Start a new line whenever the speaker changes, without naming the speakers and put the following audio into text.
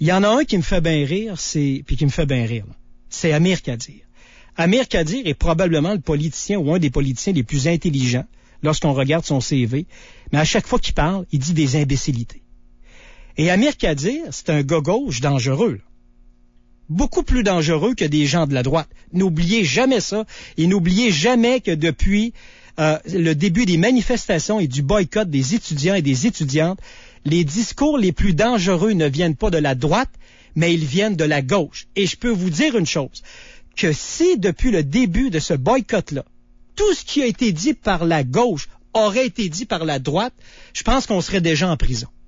Il y en a un qui me fait bien rire, c'est Amir Kadir. Amir Kadir est probablement le politicien ou un des politiciens les plus intelligents lorsqu'on regarde son CV, mais à chaque fois qu'il parle, il dit des imbécilités. Et Amir Kadir, c'est un gars gauche dangereux, là. Beaucoup plus dangereux que des gens de la droite. N'oubliez jamais ça, et n'oubliez jamais que depuis le début des manifestations et du boycott des étudiants et des étudiantes, les discours les plus dangereux ne viennent pas de la droite, mais ils viennent de la gauche. Et je peux vous dire une chose, que si depuis le début de ce boycott-là, tout ce qui a été dit par la gauche aurait été dit par la droite, je pense qu'on serait déjà en prison.